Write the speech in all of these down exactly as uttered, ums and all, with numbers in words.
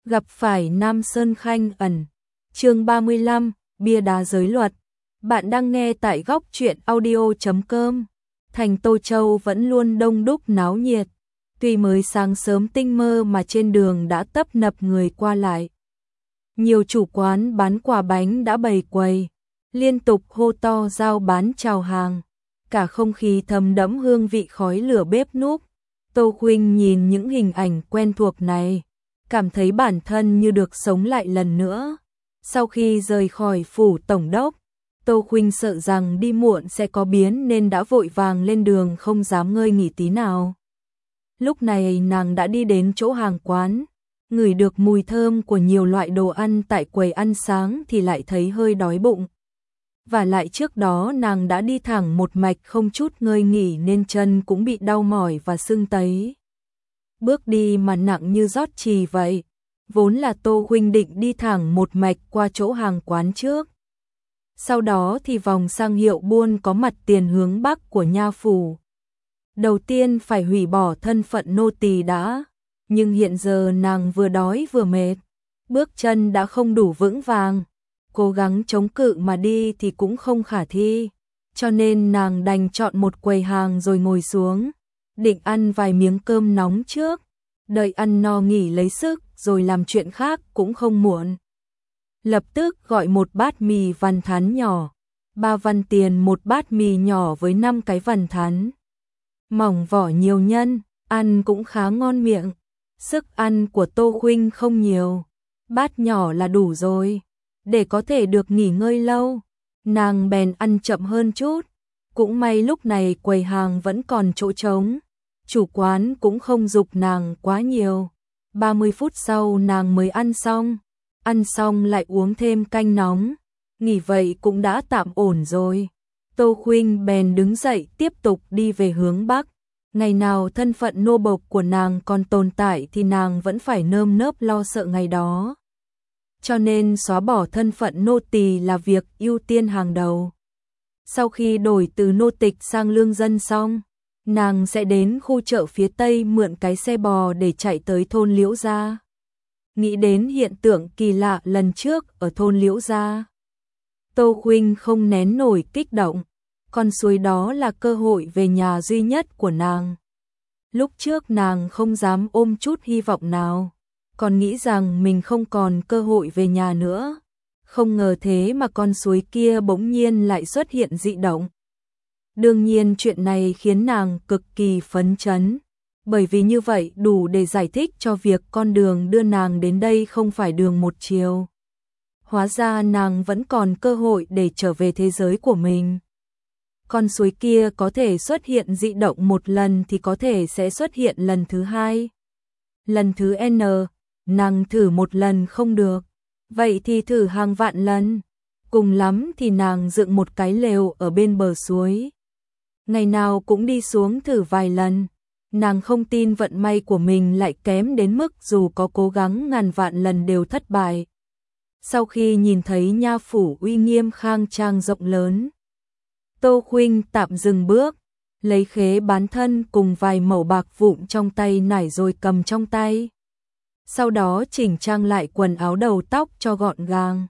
Gặp phải Nam Sơn Khanh ẩn. Chương ba mươi lăm, bia đá giới luật. Bạn đang nghe tại góc truyện audio chấm com. Thành Tô Châu vẫn luôn đông đúc náo nhiệt. Tuy mới sáng sớm tinh mơ mà trên đường đã tấp nập người qua lại. Nhiều chủ quán bán quà bánh đã bày quầy, liên tục hô to giao bán chào hàng. Cả không khí thấm đẫm hương vị khói lửa bếp núc. Tô Khuynh nhìn những hình ảnh quen thuộc này, cảm thấy bản thân như được sống lại lần nữa. Sau khi rời khỏi phủ tổng đốc, Tô Khuynh sợ rằng đi muộn sẽ có biến nên đã vội vàng lên đường không dám ngơi nghỉ tí nào. Lúc này nàng đã đi đến chỗ hàng quán, ngửi được mùi thơm của nhiều loại đồ ăn tại quầy ăn sáng thì lại thấy hơi đói bụng. Và lại trước đó nàng đã đi thẳng một mạch không chút ngơi nghỉ nên chân cũng bị đau mỏi và sưng tấy. Bước đi mà nặng như rót chì vậy. Vốn là Tô Khuynh định đi thẳng một mạch qua chỗ hàng quán trước. Sau đó thì vòng sang hiệu buôn có mặt tiền hướng bắc của nha phủ. Đầu tiên phải hủy bỏ thân phận nô tỳ đã. Nhưng hiện giờ nàng vừa đói vừa mệt. Bước chân đã không đủ vững vàng. Cố gắng chống cự mà đi thì cũng không khả thi. Cho nên nàng đành chọn một quầy hàng rồi ngồi xuống. Định ăn vài miếng cơm nóng trước. Đợi ăn no nghỉ lấy sức rồi làm chuyện khác cũng không muộn. Lập tức gọi một bát mì vằn thắn nhỏ. Ba văn tiền một bát mì nhỏ với năm cái vằn thắn. Mỏng vỏ nhiều nhân, ăn cũng khá ngon miệng. Sức ăn của Tô Khuynh không nhiều. Bát nhỏ là đủ rồi. Để có thể được nghỉ ngơi lâu, nàng bèn ăn chậm hơn chút. Cũng may lúc này quầy hàng vẫn còn chỗ trống. Chủ quán cũng không giục nàng quá nhiều. ba mươi phút sau nàng mới ăn xong. Ăn xong lại uống thêm canh nóng. Nghỉ vậy cũng đã tạm ổn rồi. Tô Khuynh bèn đứng dậy tiếp tục đi về hướng bắc. Ngày nào thân phận nô bộc của nàng còn tồn tại thì nàng vẫn phải nơm nớp lo sợ ngày đó. Cho nên xóa bỏ thân phận nô tỳ là việc ưu tiên hàng đầu. Sau khi đổi từ nô tịch sang lương dân xong, nàng sẽ đến khu chợ phía tây mượn cái xe bò để chạy tới thôn Liễu Gia. Nghĩ đến hiện tượng kỳ lạ lần trước ở thôn Liễu Gia, Tô Khuynh không nén nổi kích động. Con suối đó là cơ hội về nhà duy nhất của nàng. Lúc trước nàng không dám ôm chút hy vọng nào, còn nghĩ rằng mình không còn cơ hội về nhà nữa. Không ngờ thế mà con suối kia bỗng nhiên lại xuất hiện dị động. Đương nhiên chuyện này khiến nàng cực kỳ phấn chấn, bởi vì như vậy đủ để giải thích cho việc con đường đưa nàng đến đây không phải đường một chiều. Hóa ra nàng vẫn còn cơ hội để trở về thế giới của mình. Con suối kia có thể xuất hiện dị động một lần thì có thể sẽ xuất hiện lần thứ hai. Lần thứ N, nàng thử một lần không được, vậy thì thử hàng vạn lần. Cùng lắm thì nàng dựng một cái lều ở bên bờ suối. Ngày nào cũng đi xuống thử vài lần. Nàng không tin vận may của mình lại kém đến mức dù có cố gắng ngàn vạn lần đều thất bại. Sau khi nhìn thấy nha phủ uy nghiêm khang trang rộng lớn, Tô Khuynh tạm dừng bước, lấy khế bán thân cùng vài mẩu bạc vụn trong tay nải rồi cầm trong tay. Sau đó chỉnh trang lại quần áo đầu tóc cho gọn gàng.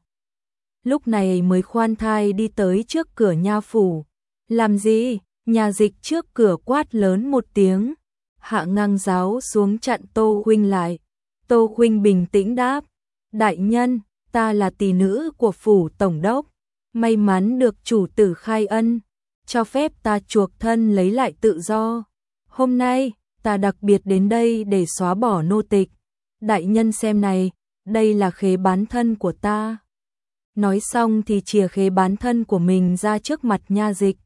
Lúc này mới khoan thai đi tới trước cửa nha phủ. Làm gì? Nhà dịch trước cửa quát lớn một tiếng. Hạ ngang giáo xuống chặn Tô Khuynh lại. Tô Khuynh bình tĩnh đáp. Đại nhân, ta là tỷ nữ của phủ tổng đốc. May mắn được chủ tử khai ân, cho phép ta chuộc thân lấy lại tự do. Hôm nay, ta đặc biệt đến đây để xóa bỏ nô tịch. Đại nhân xem này, đây là khế bán thân của ta. Nói xong thì chìa khế bán thân của mình ra trước mặt nha dịch.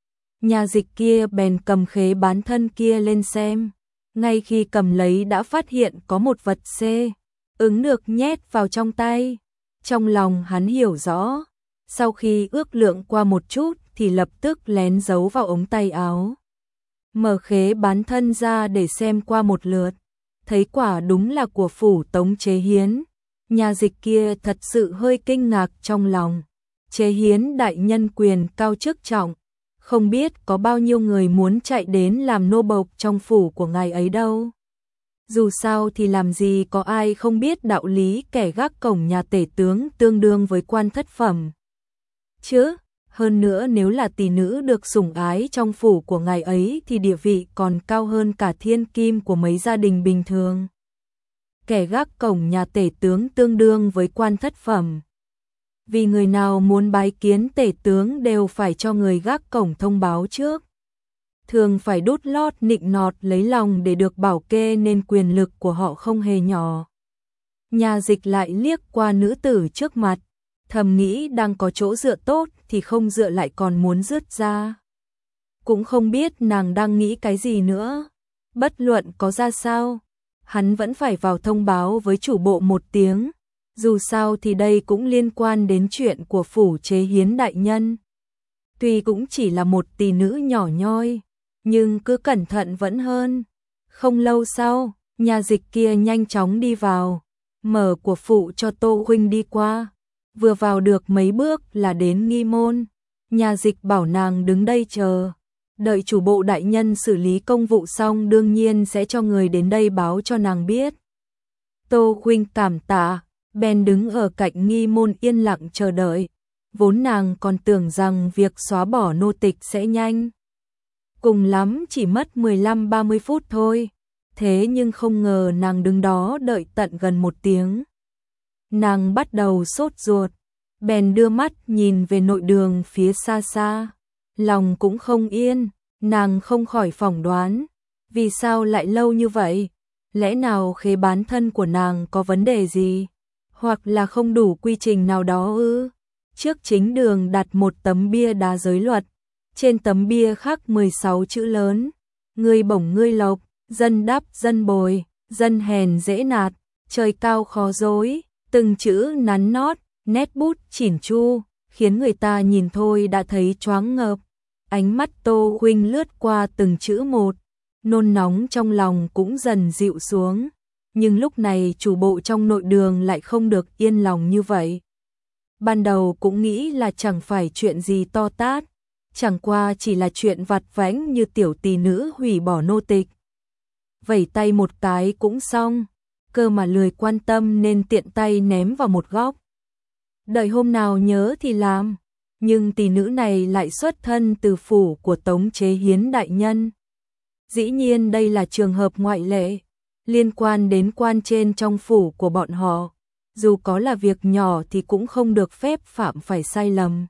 Nha dịch kia bèn cầm khế bán thân kia lên xem. Ngay khi cầm lấy đã phát hiện có một vật xê ứng được nhét vào trong tay. Trong lòng hắn hiểu rõ. Sau khi ước lượng qua một chút thì lập tức lén giấu vào ống tay áo. Mở khế bán thân ra để xem qua một lượt. Thấy quả đúng là của phủ Tống Chế Hiến. Nhà dịch kia thật sự hơi kinh ngạc trong lòng. Chế Hiến đại nhân quyền cao chức trọng. Không biết có bao nhiêu người muốn chạy đến làm nô bộc trong phủ của ngài ấy đâu. Dù sao thì làm gì có ai không biết đạo lý kẻ gác cổng nhà tể tướng tương đương với quan thất phẩm. Chứ, hơn nữa nếu là tỷ nữ được sủng ái trong phủ của ngài ấy thì địa vị còn cao hơn cả thiên kim của mấy gia đình bình thường. Kẻ gác cổng nhà tể tướng tương đương với quan thất phẩm. Vì người nào muốn bái kiến tể tướng đều phải cho người gác cổng thông báo trước. Thường phải đút lót nịnh nọt lấy lòng để được bảo kê nên quyền lực của họ không hề nhỏ. Nhà Dịch lại liếc qua nữ tử trước mặt, thầm nghĩ đang có chỗ dựa tốt thì không dựa lại còn muốn rứt ra. Cũng không biết nàng đang nghĩ cái gì nữa. Bất luận có ra sao, hắn vẫn phải vào thông báo với chủ bộ một tiếng. Dù sao thì đây cũng liên quan đến chuyện của phủ chế hiến đại nhân. Tuy cũng chỉ là một tỷ nữ nhỏ nhoi, nhưng cứ cẩn thận vẫn hơn. Không lâu sau, nhà Dịch kia nhanh chóng đi vào, mở của phụ cho Tô huynh đi qua. Vừa vào được mấy bước là đến nghi môn. Nhà Dịch bảo nàng đứng đây chờ, đợi chủ bộ đại nhân xử lý công vụ xong đương nhiên sẽ cho người đến đây báo cho nàng biết. Tô huynh cảm tạ, bèn đứng ở cạnh nghi môn yên lặng chờ đợi. Vốn nàng còn tưởng rằng việc xóa bỏ nô tịch sẽ nhanh, cùng lắm chỉ mất mười lăm ba mươi phút thôi. Thế nhưng không ngờ nàng đứng đó đợi tận gần một tiếng. Nàng bắt đầu sốt ruột, bèn đưa mắt nhìn về nội đường phía xa xa. Lòng cũng không yên, nàng không khỏi phỏng đoán, vì sao lại lâu như vậy? Lẽ nào khế bán thân của nàng có vấn đề gì? Hoặc là không đủ quy trình nào đó ư? Trước chính đường đặt một tấm bia đá giới luật, trên tấm bia khắc mười sáu chữ lớn: người bổng ngươi lộc, dân đáp dân bồi, dân hèn dễ nạt, trời cao khó dối. Từng chữ nắn nót, nét bút chỉn chu, khiến người ta nhìn thôi đã thấy choáng ngợp. Ánh mắt Tô huynh lướt qua từng chữ một, nôn nóng trong lòng cũng dần dịu xuống. Nhưng lúc này chủ bộ trong nội đường lại không được yên lòng như vậy. Ban đầu cũng nghĩ là chẳng phải chuyện gì to tát, chẳng qua chỉ là chuyện vặt vãnh như tiểu tỷ nữ hủy bỏ nô tịch. Vẩy tay một cái cũng xong, cơ mà lười quan tâm nên tiện tay ném vào một góc. Đợi hôm nào nhớ thì làm, nhưng tỷ nữ này lại xuất thân từ phủ của Tống Chế Hiến đại nhân. Dĩ nhiên đây là trường hợp ngoại lệ, liên quan đến quan trên trong phủ của bọn họ. Dù có là việc nhỏ thì cũng không được phép phạm phải sai lầm.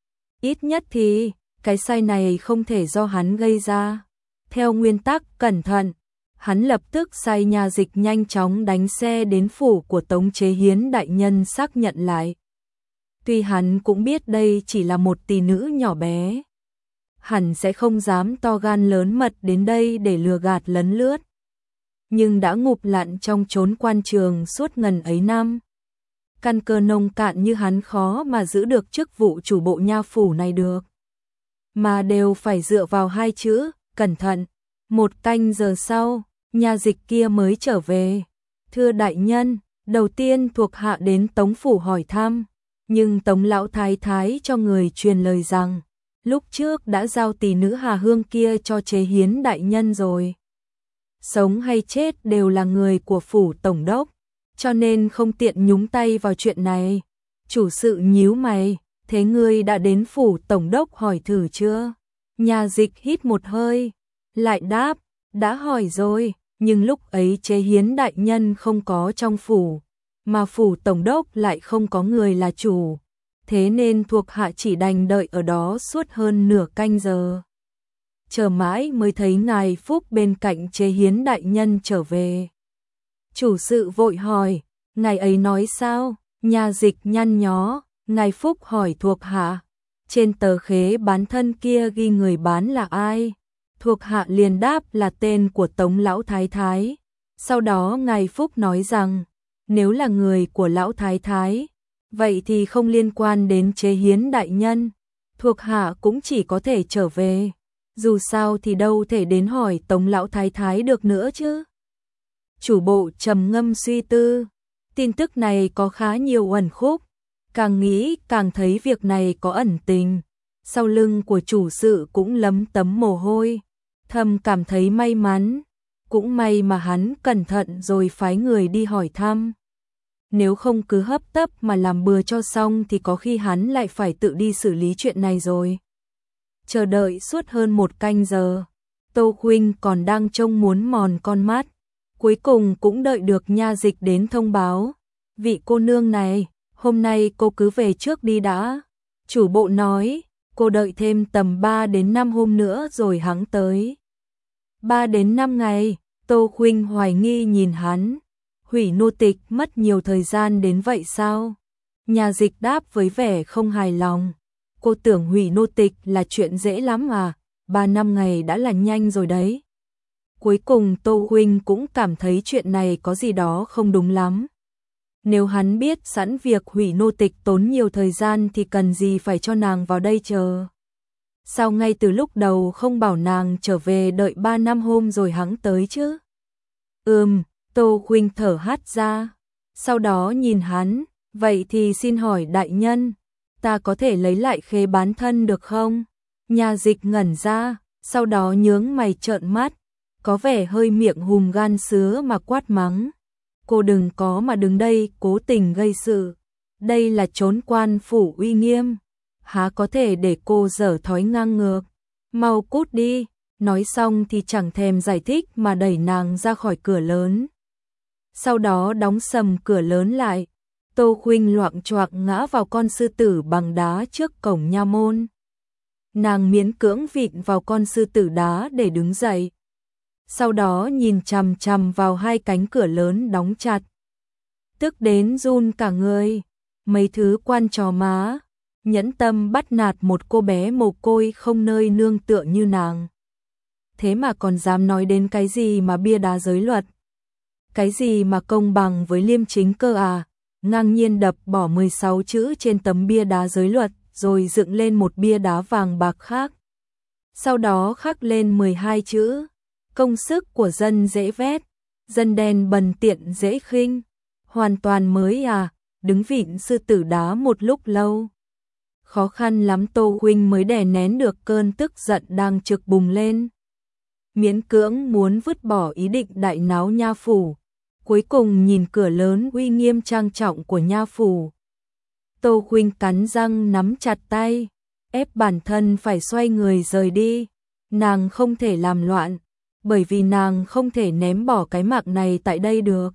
Ít nhất thì, cái sai này không thể do hắn gây ra. Theo nguyên tắc cẩn thận, hắn lập tức sai nhà Dịch nhanh chóng đánh xe đến phủ của Tống Chế Hiến đại nhân xác nhận lại. Tuy hắn cũng biết đây chỉ là một tỷ nữ nhỏ bé, hẳn sẽ không dám to gan lớn mật đến đây để lừa gạt lấn lướt. Nhưng đã ngụp lặn trong chốn quan trường suốt ngần ấy năm, căn cơ nông cạn như hắn khó mà giữ được chức vụ chủ bộ nha phủ này được. Mà đều phải dựa vào hai chữ, cẩn thận. Một canh giờ sau, nhà Dịch kia mới trở về. Thưa đại nhân, đầu tiên thuộc hạ đến Tống phủ hỏi thăm, nhưng Tống lão thái thái cho người truyền lời rằng, lúc trước đã giao tỷ nữ Hà Hương kia cho Chế Hiến đại nhân rồi. Sống hay chết đều là người của phủ tổng đốc, cho nên không tiện nhúng tay vào chuyện này. Chủ sự nhíu mày, thế ngươi đã đến phủ tổng đốc hỏi thử chưa? Nhà Dịch hít một hơi, lại đáp, đã hỏi rồi, nhưng lúc ấy Chế Hiến đại nhân không có trong phủ, mà phủ tổng đốc lại không có người là chủ, thế nên thuộc hạ chỉ đành đợi ở đó suốt hơn nửa canh giờ. Chờ mãi mới thấy ngài Phúc bên cạnh Chế Hiến đại nhân trở về. Chủ sự vội hỏi, ngài ấy nói sao? Nhà Dịch nhăn nhó, ngài Phúc hỏi thuộc hạ, trên tờ khế bán thân kia ghi người bán là ai? Thuộc hạ liền đáp là tên của Tống lão thái thái. Sau đó ngài Phúc nói rằng, nếu là người của lão thái thái, vậy thì không liên quan đến Chế Hiến đại nhân. Thuộc hạ cũng chỉ có thể trở về, dù sao thì đâu thể đến hỏi Tống lão thái thái được nữa chứ. Chủ bộ trầm ngâm suy tư, tin tức này có khá nhiều uẩn khúc, càng nghĩ càng thấy việc này có ẩn tình. Sau lưng của chủ sự cũng lấm tấm mồ hôi, thầm cảm thấy may mắn. Cũng may mà hắn cẩn thận rồi phái người đi hỏi thăm. Nếu không cứ hấp tấp mà làm bừa cho xong thì có khi hắn lại phải tự đi xử lý chuyện này rồi. Chờ đợi suốt hơn một canh giờ, Tô Khuynh còn đang trông muốn mòn con mắt. Cuối cùng cũng đợi được nha dịch đến thông báo. Vị cô nương này, hôm nay cô cứ về trước đi đã. Chủ bộ nói, cô đợi thêm tầm ba đến năm hôm nữa rồi hắn tới. ba đến năm ngày, Tô Khuynh hoài nghi nhìn hắn. Hủy nô tịch mất nhiều thời gian đến vậy sao? Nhà dịch đáp với vẻ không hài lòng. Cô tưởng hủy nô tịch là chuyện dễ lắm à, ba năm ngày đã là nhanh rồi đấy. Cuối cùng Tô Khuynh cũng cảm thấy chuyện này có gì đó không đúng lắm. Nếu hắn biết sẵn việc hủy nô tịch tốn nhiều thời gian thì cần gì phải cho nàng vào đây chờ. Sao ngay từ lúc đầu không bảo nàng trở về đợi ba năm hôm rồi hắn tới chứ? Ừm, Tô Khuynh thở hắt ra. Sau đó nhìn hắn, vậy thì xin hỏi đại nhân, ta có thể lấy lại khế bán thân được không? Nhà dịch ngẩn ra, sau đó nhướng mày trợn mắt, có vẻ hơi miệng hùm gan sứa mà quát mắng. Cô đừng có mà đứng đây cố tình gây sự. Đây là trốn quan phủ uy nghiêm. Há có thể để cô dở thói ngang ngược. Mau cút đi. Nói xong thì chẳng thèm giải thích mà đẩy nàng ra khỏi cửa lớn. Sau đó đóng sầm cửa lớn lại. Tô Khuynh loạng choạng ngã vào con sư tử bằng đá trước cổng nha môn. Nàng miễn cưỡng vịn vào con sư tử đá để đứng dậy. Sau đó nhìn chằm chằm vào hai cánh cửa lớn đóng chặt. Tức đến run cả người. Mấy thứ quan trò má, nhẫn tâm bắt nạt một cô bé mồ côi không nơi nương tựa như nàng. Thế mà còn dám nói đến cái gì mà bia đá giới luật. Cái gì mà công bằng với liêm chính cơ à, ngang nhiên đập bỏ mười sáu chữ trên tấm bia đá giới luật, rồi dựng lên một bia đá vàng bạc khác. Sau đó khắc lên mười hai chữ, công sức của dân dễ vét, dân đen bần tiện dễ khinh, hoàn toàn mới à, đứng vịn sư tử đá một lúc lâu. Khó khăn lắm Tô Khuynh mới đè nén được cơn tức giận đang trực bùng lên. Miễn cưỡng muốn vứt bỏ ý định đại náo nha phủ, cuối cùng nhìn cửa lớn uy nghiêm trang trọng của nha phủ. Tô Khuynh cắn răng nắm chặt tay, ép bản thân phải xoay người rời đi. Nàng không thể làm loạn, bởi vì nàng không thể ném bỏ cái mạng này tại đây được.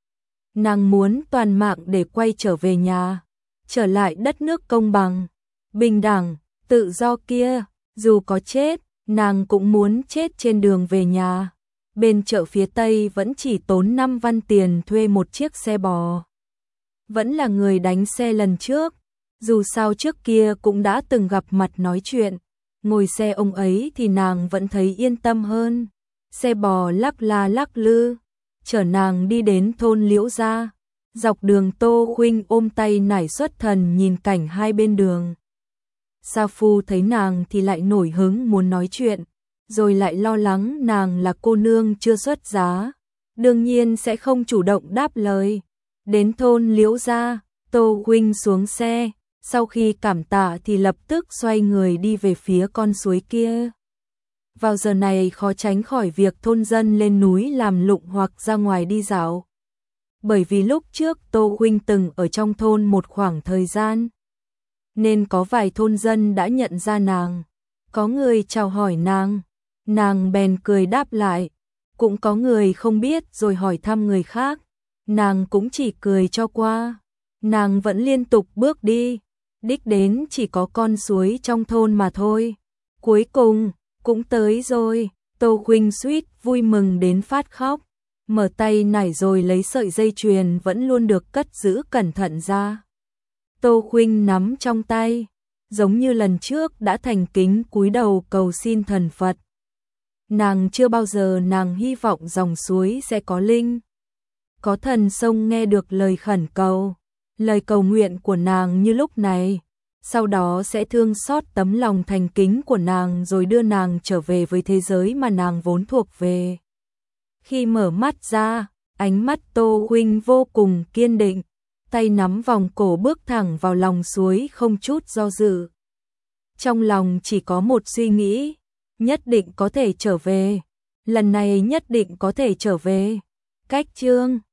Nàng muốn toàn mạng để quay trở về nhà, trở lại đất nước công bằng, bình đẳng, tự do kia, dù có chết, nàng cũng muốn chết trên đường về nhà. Bên chợ phía Tây vẫn chỉ tốn năm văn tiền thuê một chiếc xe bò. Vẫn là người đánh xe lần trước, dù sao trước kia cũng đã từng gặp mặt nói chuyện, ngồi xe ông ấy thì nàng vẫn thấy yên tâm hơn. Xe bò lắc la lắc lư, chở nàng đi đến thôn Liễu Gia. Dọc đường Tô Khuynh ôm tay nải xuất thần nhìn cảnh hai bên đường. Sa Phu thấy nàng thì lại nổi hứng muốn nói chuyện, rồi lại lo lắng nàng là cô nương chưa xuất giá, đương nhiên sẽ không chủ động đáp lời. Đến thôn Liễu Gia, Tô Khuynh xuống xe, sau khi cảm tạ thì lập tức xoay người đi về phía con suối kia. Vào giờ này khó tránh khỏi việc thôn dân lên núi làm lụng hoặc ra ngoài đi dạo. Bởi vì lúc trước Tô Khuynh từng ở trong thôn một khoảng thời gian, nên có vài thôn dân đã nhận ra nàng. Có người chào hỏi nàng, nàng bèn cười đáp lại. Cũng có người không biết rồi hỏi thăm người khác, nàng cũng chỉ cười cho qua. Nàng vẫn liên tục bước đi, đích đến chỉ có con suối trong thôn mà thôi. Cuối cùng, cũng tới rồi. Tô Khuynh suýt vui mừng đến phát khóc, mở tay nải rồi lấy sợi dây chuyền vẫn luôn được cất giữ cẩn thận ra. Tô Khuynh nắm trong tay, giống như lần trước đã thành kính cúi đầu cầu xin thần Phật. Nàng chưa bao giờ nàng hy vọng dòng suối sẽ có linh, có thần sông nghe được lời khẩn cầu, lời cầu nguyện của nàng như lúc này. Sau đó sẽ thương xót tấm lòng thành kính của nàng rồi đưa nàng trở về với thế giới mà nàng vốn thuộc về. Khi mở mắt ra, ánh mắt Tô Khuynh vô cùng kiên định, tay nắm vòng cổ bước thẳng vào lòng suối không chút do dự. Trong lòng chỉ có một suy nghĩ, nhất định có thể trở về. lần này nhất định có thể trở về. Cách chương